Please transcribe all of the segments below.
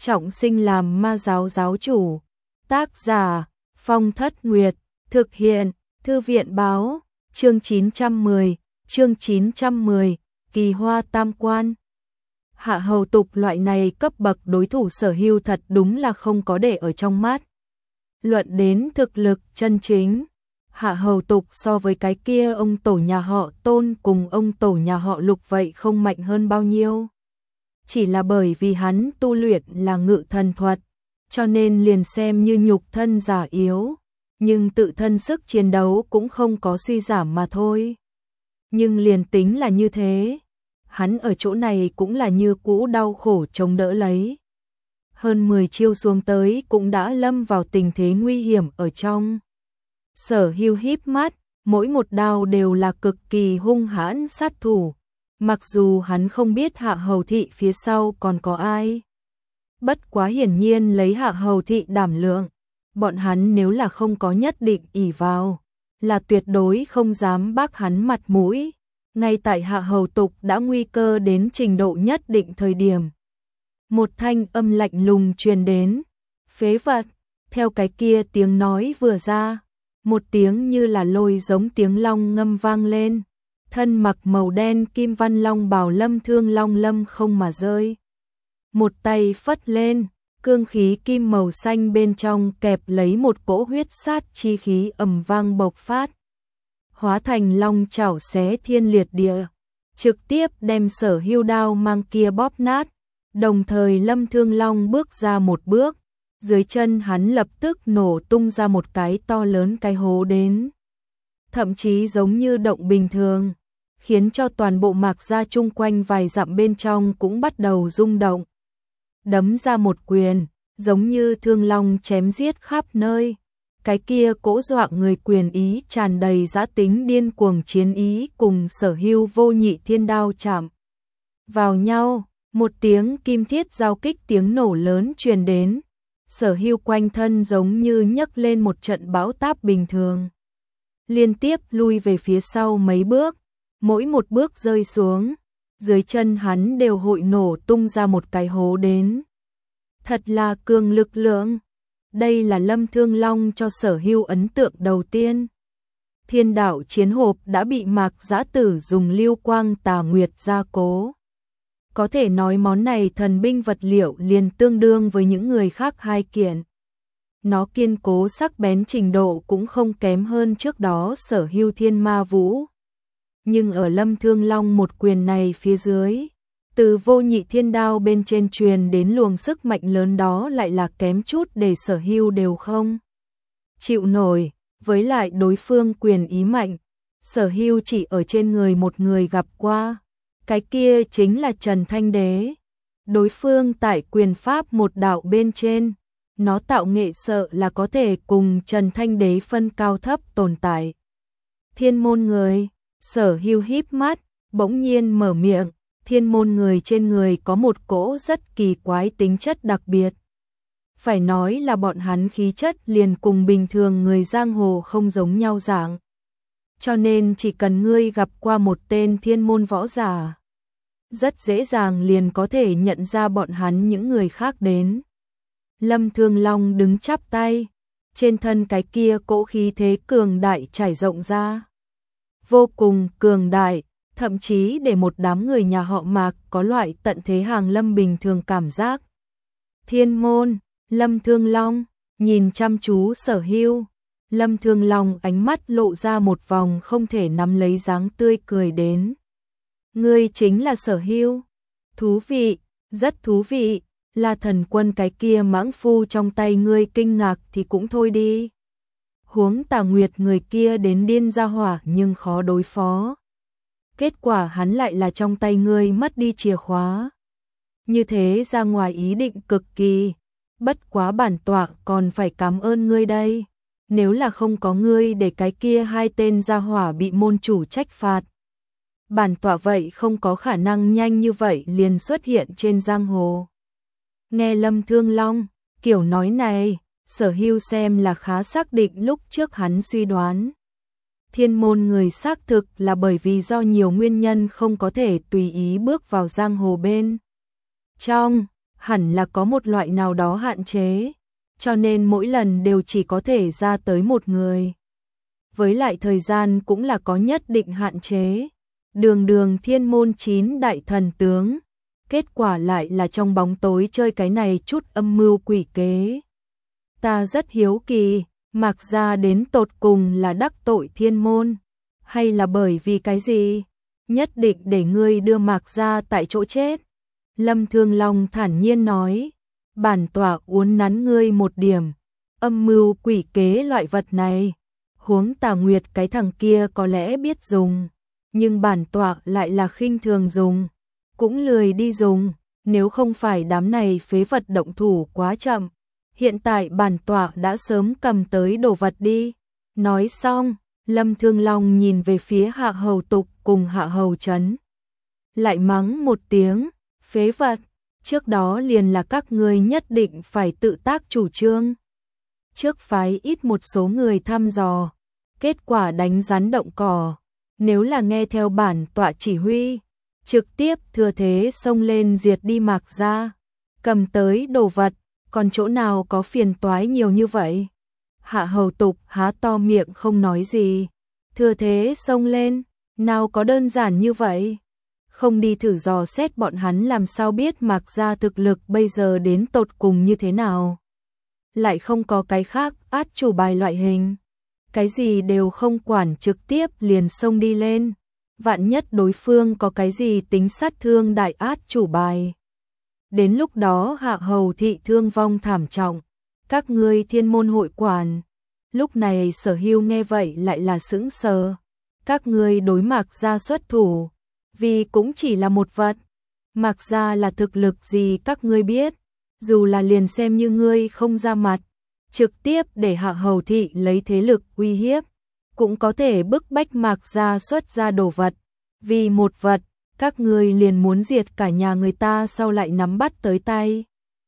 trọng sinh làm ma giáo giáo chủ. Tác giả Phong Thất Nguyệt, thực hiện Thư viện báo, chương 910, Kỳ Hoa Tam Quan. Hạ Hầu Tục loại này cấp bậc đối thủ Sở Hưu thật đúng là không có để ở trong mắt. Luận đến thực lực chân chính, Hạ Hầu Tục so với cái kia ông tổ nhà họ Tôn cùng ông tổ nhà họ Lục vậy không mạnh hơn bao nhiêu. Chỉ là bởi vì hắn tu luyện là ngự thần thuật, cho nên liền xem như nhục thân giả yếu, nhưng tự thân sức chiến đấu cũng không có suy giảm mà thôi. Nhưng liền tính là như thế, hắn ở chỗ này cũng là như cũ đau khổ chống đỡ lấy. Hơn 10 chiêu xuống tới cũng đã lâm vào tình thế nguy hiểm ở trong. Sở Hưu híp mắt, mỗi một đao đều là cực kỳ hung hãn sát thủ, mặc dù hắn không biết Hạ Hầu Thị phía sau còn có ai. Bất quá hiển nhiên lấy Hạ Hầu Thị đảm lượng, bọn hắn nếu là không có nhất định ỷ vào, là tuyệt đối không dám bác hắn mặt mũi. Ngay tại Hạ Hầu Tục đã nguy cơ đến trình độ nhất định thời điểm, một thanh âm lạnh lùng truyền đến, phế vật. Theo cái kia tiếng nói vừa ra, một tiếng như là lôi giống tiếng long ngâm vang lên, thân mặc màu đen kim văn long bào Lâm Thương Long lâm không mà rơi. Một tay phất lên, cương khí kim màu xanh bên trong kẹp lấy một cỗ huyết sát chi khí ầm vang bộc phát, hóa thành long chảo xé thiên liệt địa, trực tiếp đem Sở Hưu đao mang kia bóp nát. Đồng thời Lâm Thương Long bước ra một bước, dưới chân hắn lập tức nổ tung ra một cái to lớn cái hố đến, thậm chí giống như động bình thường, khiến cho toàn bộ mạc gia chung quanh vài dặm bên trong cũng bắt đầu rung động. Đấm ra một quyền, giống như thương long chém giết khắp nơi. Cái kia cỗ dọa người quyền ý tràn đầy dã tính điên cuồng chiến ý cùng Sở Hưu vô nhị thiên đao chạm vào nhau, một tiếng kim thiết giao kích tiếng nổ lớn truyền đến. Sở Hưu quanh thân giống như nhấc lên một trận bão táp bình thường, liên tiếp lui về phía sau mấy bước, mỗi một bước rơi xuống, dưới chân hắn đều hội nổ tung ra một cái hố đến. Thật là cường lực lượng. Đây là Lâm Thương Long cho Sở Hưu ấn tượng đầu tiên. Thiên đạo chiến hộp đã bị Mạc Giã Tử dùng lưu quang tà nguyệt gia cố. Có thể nói món này thần binh vật liệu liền tương đương với những người khác hai kiện. Nó kiên cố sắc bén trình độ cũng không kém hơn trước đó Sở Hưu Thiên Ma Vũ. Nhưng ở Lâm Thương Long một quyền này phía dưới, từ vô nhị thiên đao bên trên truyền đến luồng sức mạnh lớn đó lại là kém chút để Sở Hưu đều không chịu nổi. Với lại đối phương quyền ý mạnh, Sở Hưu chỉ ở trên người một người gặp qua, cái kia chính là Trần Thanh Đế. Đối phương tại quyền pháp một đạo bên trên, nó tạo nghệ sợ là có thể cùng Trần Thanh Đế phân cao thấp tồn tại. Thiên môn người, Sở Hưu híp mắt, bỗng nhiên mở miệng. Thiên môn người trên người có một cỗ rất kỳ quái tính chất đặc biệt. Phải nói là bọn hắn khí chất liền cùng bình thường người giang hồ không giống nhau dạng. Cho nên chỉ cần ngươi gặp qua một tên thiên môn võ giả, rất dễ dàng liền có thể nhận ra bọn hắn những người khác đến. Lâm Thương Long đứng chắp tay, trên thân cái kia cỗ khí thế cường đại trải rộng ra. Vô cùng cường đại, thậm chí để một đám người nhà họ Mạc có loại tận thế hàng lâm bình thường cảm giác. Thiên môn, Lâm Thương Long, nhìn chăm chú Sở Hưu. Lâm Thương Long ánh mắt lộ ra một vòng không thể nắm lấy dáng tươi cười đến. Ngươi chính là Sở Hưu. Thú vị, rất thú vị, là thần quân cái kia mãng phu trong tay ngươi kinh ngạc thì cũng thôi đi. Huống Tà Nguyệt người kia đến điên ra hỏa nhưng khó đối phó. Kết quả hắn lại là trong tay ngươi mất đi chìa khóa. Như thế ra ngoài ý định cực kỳ. Bất quá bản tọa còn phải cảm ơn ngươi đây. Nếu là không có ngươi để cái kia hai tên gia hỏa bị môn chủ trách phạt, bản tọa vậy không có khả năng nhanh như vậy liền xuất hiện trên giang hồ. Nghe Lâm Thương Long, kiểu nói này, Sở Hưu xem là khá xác định lúc trước hắn suy đoán. Thiên môn người xác thực là bởi vì do nhiều nguyên nhân không có thể tùy ý bước vào giang hồ bên trong, hẳn là có một loại nào đó hạn chế, cho nên mỗi lần đều chỉ có thể ra tới một người. Với lại thời gian cũng là có nhất định hạn chế. Đường đường thiên môn 9 đại thần tướng, kết quả lại là trong bóng tối chơi cái này chút âm mưu quỷ kế. Ta rất hiếu kỳ, Mạc gia đến tột cùng là đắc tội thiên môn, hay là bởi vì cái gì? Nhất định để ngươi đưa Mạc gia tại chỗ chết. Lâm Thương Long thản nhiên nói, bản tọa uốn nắn ngươi một điểm, âm mưu quỷ kế loại vật này, huống Tà Nguyệt cái thằng kia có lẽ biết dùng, nhưng bản tọa lại là khinh thường dùng, cũng lười đi dùng, nếu không phải đám này phế vật động thủ quá chậm, hiện tại bản tọa đã sớm cầm tới đồ vật đi. Nói xong, Lâm Thương Long nhìn về phía Hạ Hầu Tục cùng Hạ Hầu Chấn, lại mắng một tiếng, phế vật, trước đó liền là các ngươi nhất định phải tự tác chủ trương. Trước phái ít một số người thăm dò, kết quả đánh rắn động cỏ, nếu là nghe theo bản tọa chỉ huy, trực tiếp thừa thế xông lên diệt đi Mạc gia, cầm tới đồ vật, còn chỗ nào có phiền toái nhiều như vậy. Hạ Hầu Tục há to miệng không nói gì, thừa thế xông lên, nào có đơn giản như vậy. Không đi thử dò xét bọn hắn làm sao biết Mạc gia thực lực bây giờ đến tột cùng như thế nào. Lại không có cái khác át chủ bài loại hình, cái gì đều không quản trực tiếp liền xông đi lên. Vạn nhất đối phương có cái gì tính sát thương đại át chủ bài. Đến lúc đó Hạ Hầu thị thương vong thảm trọng, các ngươi thiên môn hội quản. Lúc này Sở Hưu nghe vậy lại là sững sờ. Các ngươi đối Mạc gia xuất thủ, vì cũng chỉ là một vật. Mạc gia là thực lực gì các ngươi biết, dù là liền xem như ngươi không ra mặt, trực tiếp để Hạ Hầu thị lấy thế lực uy hiếp, cũng có thể bức bách Mạc gia xuất ra đồ vật. Vì một vật, các ngươi liền muốn diệt cả nhà người ta sau lại nắm bắt tới tay.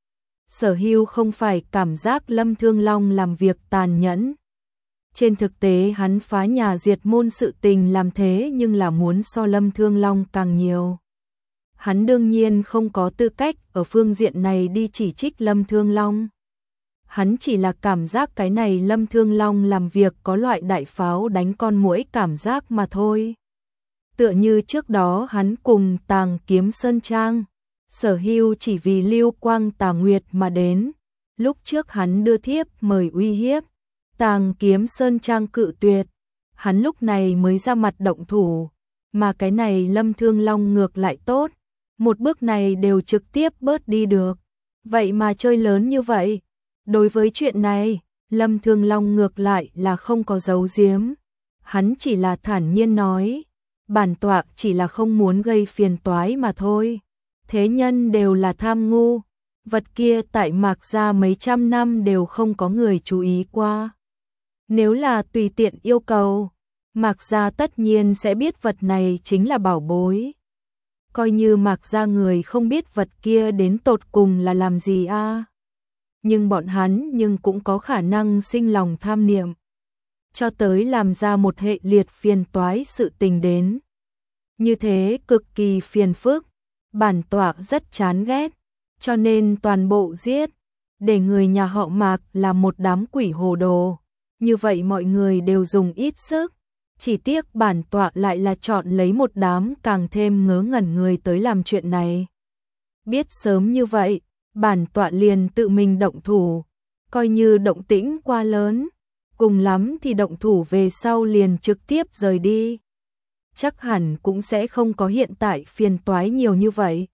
Sở Hưu không phải cảm giác Lâm Thương Long làm việc tàn nhẫn. Trên thực tế hắn phá nhà diệt môn sự tình làm thế nhưng là muốn so Lâm Thương Long càng nhiều. Hắn đương nhiên không có tư cách ở phương diện này đi chỉ trích Lâm Thương Long. Hắn chỉ là cảm giác cái này Lâm Thương Long làm việc có loại đại pháo đánh con muỗi cảm giác mà thôi. Tựa như trước đó hắn cùng Tàng Kiếm Sơn Trang, Sở Hưu chỉ vì Lưu Quang Tà Nguyệt mà đến. Lúc trước hắn đưa thiếp mời uy hiếp, Tàng Kiếm Sơn Trang cự tuyệt, hắn lúc này mới ra mặt động thủ, mà cái này Lâm Thương Long ngược lại tốt, một bước này đều trực tiếp bớt đi được, vậy mà chơi lớn như vậy. Đối với chuyện này, Lâm Thương Long ngược lại là không có giấu giếm, hắn chỉ là thản nhiên nói, bản tọa chỉ là không muốn gây phiền toái mà thôi, thế nhân đều là tham ngu, vật kia tại Mạc gia mấy trăm năm đều không có người chú ý qua. Nếu là tùy tiện yêu cầu, Mạc gia tất nhiên sẽ biết vật này chính là bảo bối. Coi như Mạc gia người không biết vật kia đến tột cùng là làm gì a, nhưng bọn hắn nhưng cũng có khả năng sinh lòng tham niệm, cho tới làm ra một hệ liệt phiền toái sự tình đến. Như thế cực kỳ phiền phức, bản tọa rất chán ghét, cho nên toàn bộ giết, để người nhà họ Mạc là một đám quỷ hồ đồ. Như vậy mọi người đều dùng ít sức, chỉ tiếc bản tọa lại là chọn lấy một đám càng thêm ngớ ngẩn người tới làm chuyện này. Biết sớm như vậy, bản tọa liền tự mình động thủ, coi như động tĩnh quá lớn, cùng lắm thì động thủ về sau liền trực tiếp rời đi. Chắc hẳn cũng sẽ không có hiện tại phiền toái nhiều như vậy.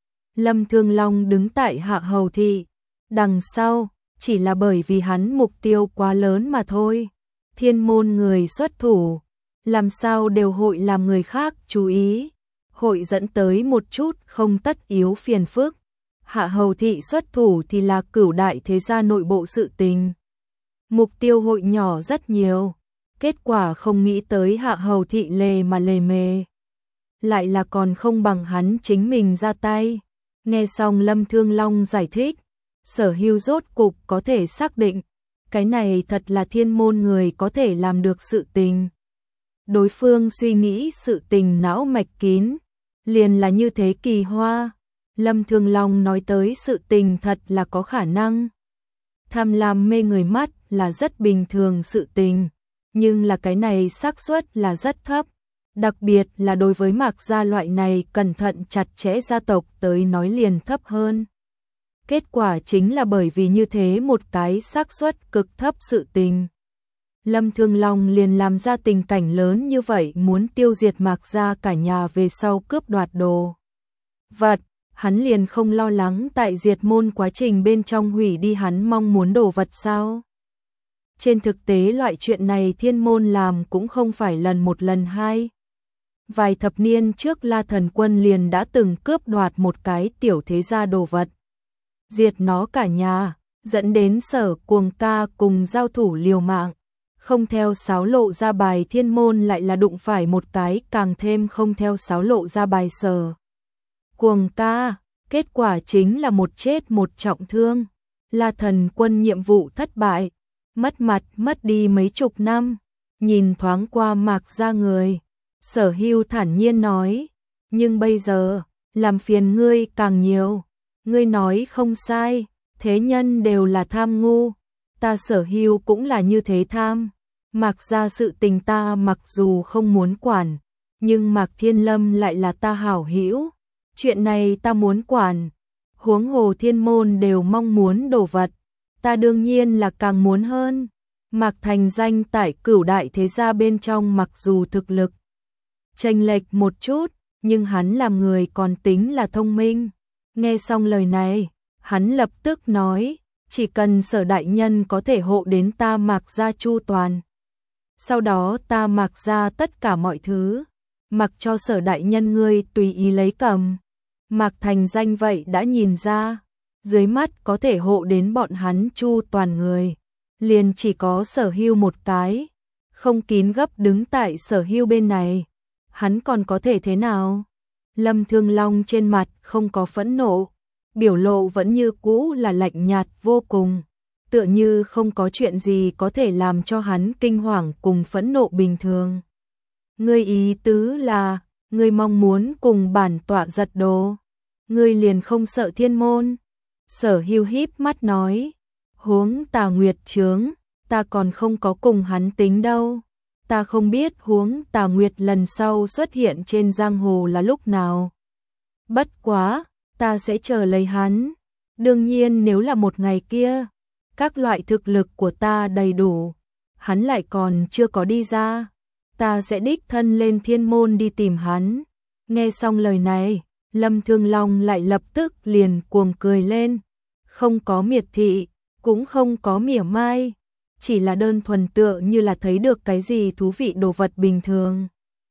Lâm Thương Long đứng tại Hạ Hầu thị, đằng sau, chỉ là bởi vì hắn mục tiêu quá lớn mà thôi. Thiên môn người xuất thủ, làm sao đều hội làm người khác chú ý, hội dẫn tới một chút không tất yếu phiền phức. Hạ Hầu thị xuất thủ thì là cửu đại thế gia nội bộ sự tình. Mục tiêu hội nhỏ rất nhiều, kết quả không nghĩ tới Hạ Hầu thị lề mà lề mề. Lại là còn không bằng hắn chính mình ra tay. Nghe xong Lâm Thương Long giải thích, Sở Hưu rốt cục có thể xác định, cái này thật là thiên môn người có thể làm được sự tình. Đối phương suy nghĩ sự tình não mạch kín, liền là như thế kỳ hoa. Lâm Thương Long nói tới sự tình thật là có khả năng. Tham lam mê người mắt là rất bình thường sự tình, nhưng là cái này xác suất là rất thấp, đặc biệt là đối với Mạc gia loại này cẩn thận chặt chẽ gia tộc tới nói liền thấp hơn. Kết quả chính là bởi vì như thế một cái xác suất cực thấp sự tình, Lâm Thương Long liền làm ra tình cảnh lớn như vậy, muốn tiêu diệt Mạc gia cả nhà về sau cướp đoạt đồ vật. Hắn liền không lo lắng tại diệt môn quá trình bên trong hủy đi hắn mong muốn đồ vật sao? Trên thực tế loại chuyện này Thiên môn làm cũng không phải lần một lần hai. Vài thập niên trước La Thần Quân liền đã từng cướp đoạt một cái tiểu thế gia đồ vật, diệt nó cả nhà, dẫn đến Sở Cuồng ca cùng giao thủ liều mạng. Không theo sáo lộ ra bài Thiên môn lại là đụng phải một cái càng thêm không theo sáo lộ ra bài Sở Cuồng ca, kết quả chính là một chết một trọng thương. La Thần Quân nhiệm vụ thất bại, mất mặt mất đi mấy chục năm. Nhìn thoáng qua Mạc gia người, Sở Hưu thản nhiên nói, nhưng bây giờ, làm phiền ngươi càng nhiều. Ngươi nói không sai, thế nhân đều là tham ngu, ta Sở Hưu cũng là như thế tham. Mạc gia sự tình ta mặc dù không muốn quản, nhưng Mạc Thiên Lâm lại là ta hảo hữu, chuyện này ta muốn quản. Huống hồ Thiên môn đều mong muốn đồ vật, ta đương nhiên là càng muốn hơn. Mạc thành danh tại Cửu đại thế gia bên trong mặc dù thực lực chênh lệch một chút, nhưng hắn làm người còn tính là thông minh. Nghe xong lời này, hắn lập tức nói, chỉ cần Sở đại nhân có thể hộ đến ta Mạc gia chu toàn, sau đó ta Mạc gia tất cả mọi thứ, mặc cho Sở đại nhân ngươi tùy ý lấy cầm. Mạc thành danh vậy đã nhìn ra, dưới mắt có thể hộ đến bọn hắn chu toàn người, liền chỉ có Sở Hưu một cái, không kín gấp đứng tại Sở Hưu bên này, hắn còn có thể thế nào? Lâm Thương Long trên mặt không có phẫn nộ, biểu lộ vẫn như cũ là lạnh nhạt vô cùng, tựa như không có chuyện gì có thể làm cho hắn kinh hoàng cùng phẫn nộ bình thường. Ngươi ý tứ là, ngươi mong muốn cùng bản tọa giật đồ, ngươi liền không sợ Thiên môn? Sở Hưu híp mắt nói, huống Tà Nguyệt chướng, ta còn không có cùng hắn tính đâu. Ta không biết huống Tà Nguyệt lần sau xuất hiện trên giang hồ là lúc nào. Bất quá, ta sẽ chờ lấy hắn. Đương nhiên nếu là một ngày kia, các loại thực lực của ta đầy đủ, hắn lại còn chưa có đi ra, ta sẽ đích thân lên Thiên môn đi tìm hắn. Nghe xong lời này, Lâm Thương Long lại lập tức liền cuồng cười lên, không có miệt thị, cũng không có mỉa mai, chỉ là đơn thuần tựa như là thấy được cái gì thú vị đồ vật bình thường.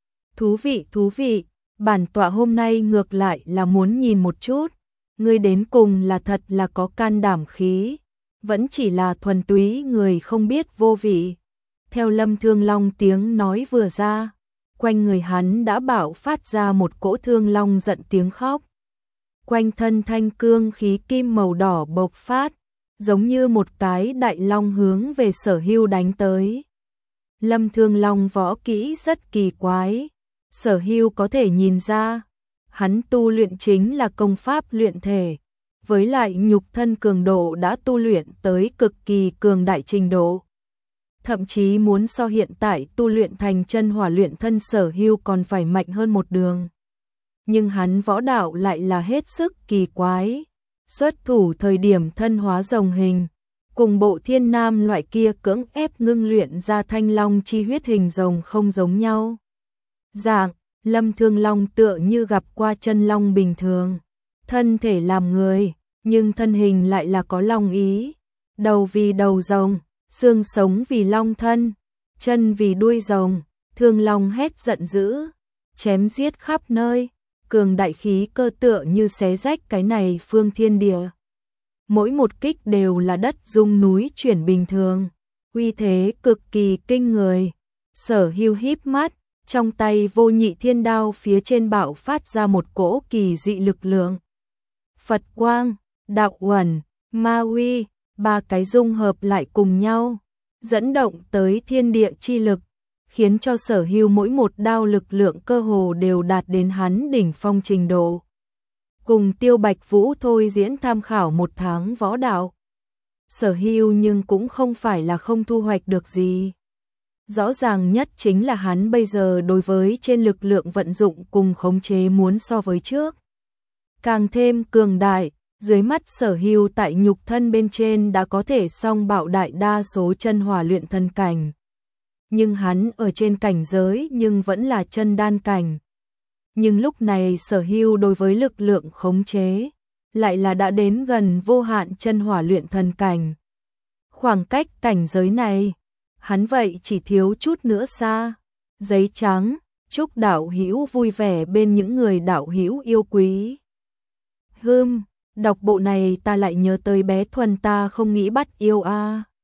Thú vị, bản tọa hôm nay ngược lại là muốn nhìn một chút, ngươi đến cùng là thật là có can đảm khí, vẫn chỉ là thuần túy người không biết vô vị. Theo Lâm Thương Long tiếng nói vừa ra, quanh người hắn đã bạo phát ra một cỗ thương long giận tiếng khóc. Quanh thân thanh cương khí kim màu đỏ bộc phát, giống như một cái đại long hướng về Sở Hưu đánh tới. Lâm Thương Long võ kỹ rất kỳ quái, Sở Hưu có thể nhìn ra, hắn tu luyện chính là công pháp luyện thể, với lại nhục thân cường độ đã tu luyện tới cực kỳ cường đại trình độ. Thậm chí muốn so hiện tại tu luyện thành chân hỏa luyện thân Sở Hưu còn phải mạnh hơn một đường. Nhưng hắn võ đạo lại là hết sức kỳ quái. Xuất thủ thời điểm thân hóa rồng hình, cùng Bộ Thiên Nam loại kia cưỡng ép ngưng luyện ra thanh long chi huyết hình rồng không giống nhau. Dạng, Lâm Thương Long tựa như gặp qua chân long bình thường, thân thể làm người, nhưng thân hình lại là có long ý, đầu vì đầu rồng, xương sống vì long thân, chân vì đuôi rồng, Thương Long hét giận dữ, chém giết khắp nơi. Cường đại khí cơ tựa như xé rách cái này phương thiên địa. Mỗi một kích đều là đất rung núi chuyển bình thường, uy thế cực kỳ kinh người. Sở Hưu híp mắt, trong tay vô nhị thiên đao phía trên bạo phát ra một cỗ kỳ dị lực lượng. Phật quang, đạo uẩn, ma uy, ba cái dung hợp lại cùng nhau, dẫn động tới thiên địa chi lực, khiến cho Sở Hưu mỗi một đao lực lượng cơ hồ đều đạt đến hắn đỉnh phong trình độ. cùng Tiêu Bạch Vũ thôi diễn tham khảo 1 tháng võ đạo. Sở Hưu nhưng cũng không phải là không thu hoạch được gì. Rõ ràng nhất chính là hắn bây giờ đối với trên lực lượng vận dụng cùng khống chế muốn so với trước càng thêm cường đại, dưới mắt Sở Hưu tại nhục thân bên trên đã có thể song bạo đại đa số chân hỏa luyện thân cảnh. Nhưng hắn ở trên cảnh giới nhưng vẫn là chân đan cảnh. Nhưng lúc này Sở Hưu đối với lực lượng khống chế lại là đã đến gần vô hạn chân hỏa luyện thân cảnh. Khoảng cách cảnh giới này, hắn vậy chỉ thiếu chút nữa xa. Giấy trắng, chúc đạo hữu vui vẻ bên những người đạo hữu yêu quý. Đọc bộ này ta lại nhớ tới bé Thuần ta không nghĩ bắt yêu a.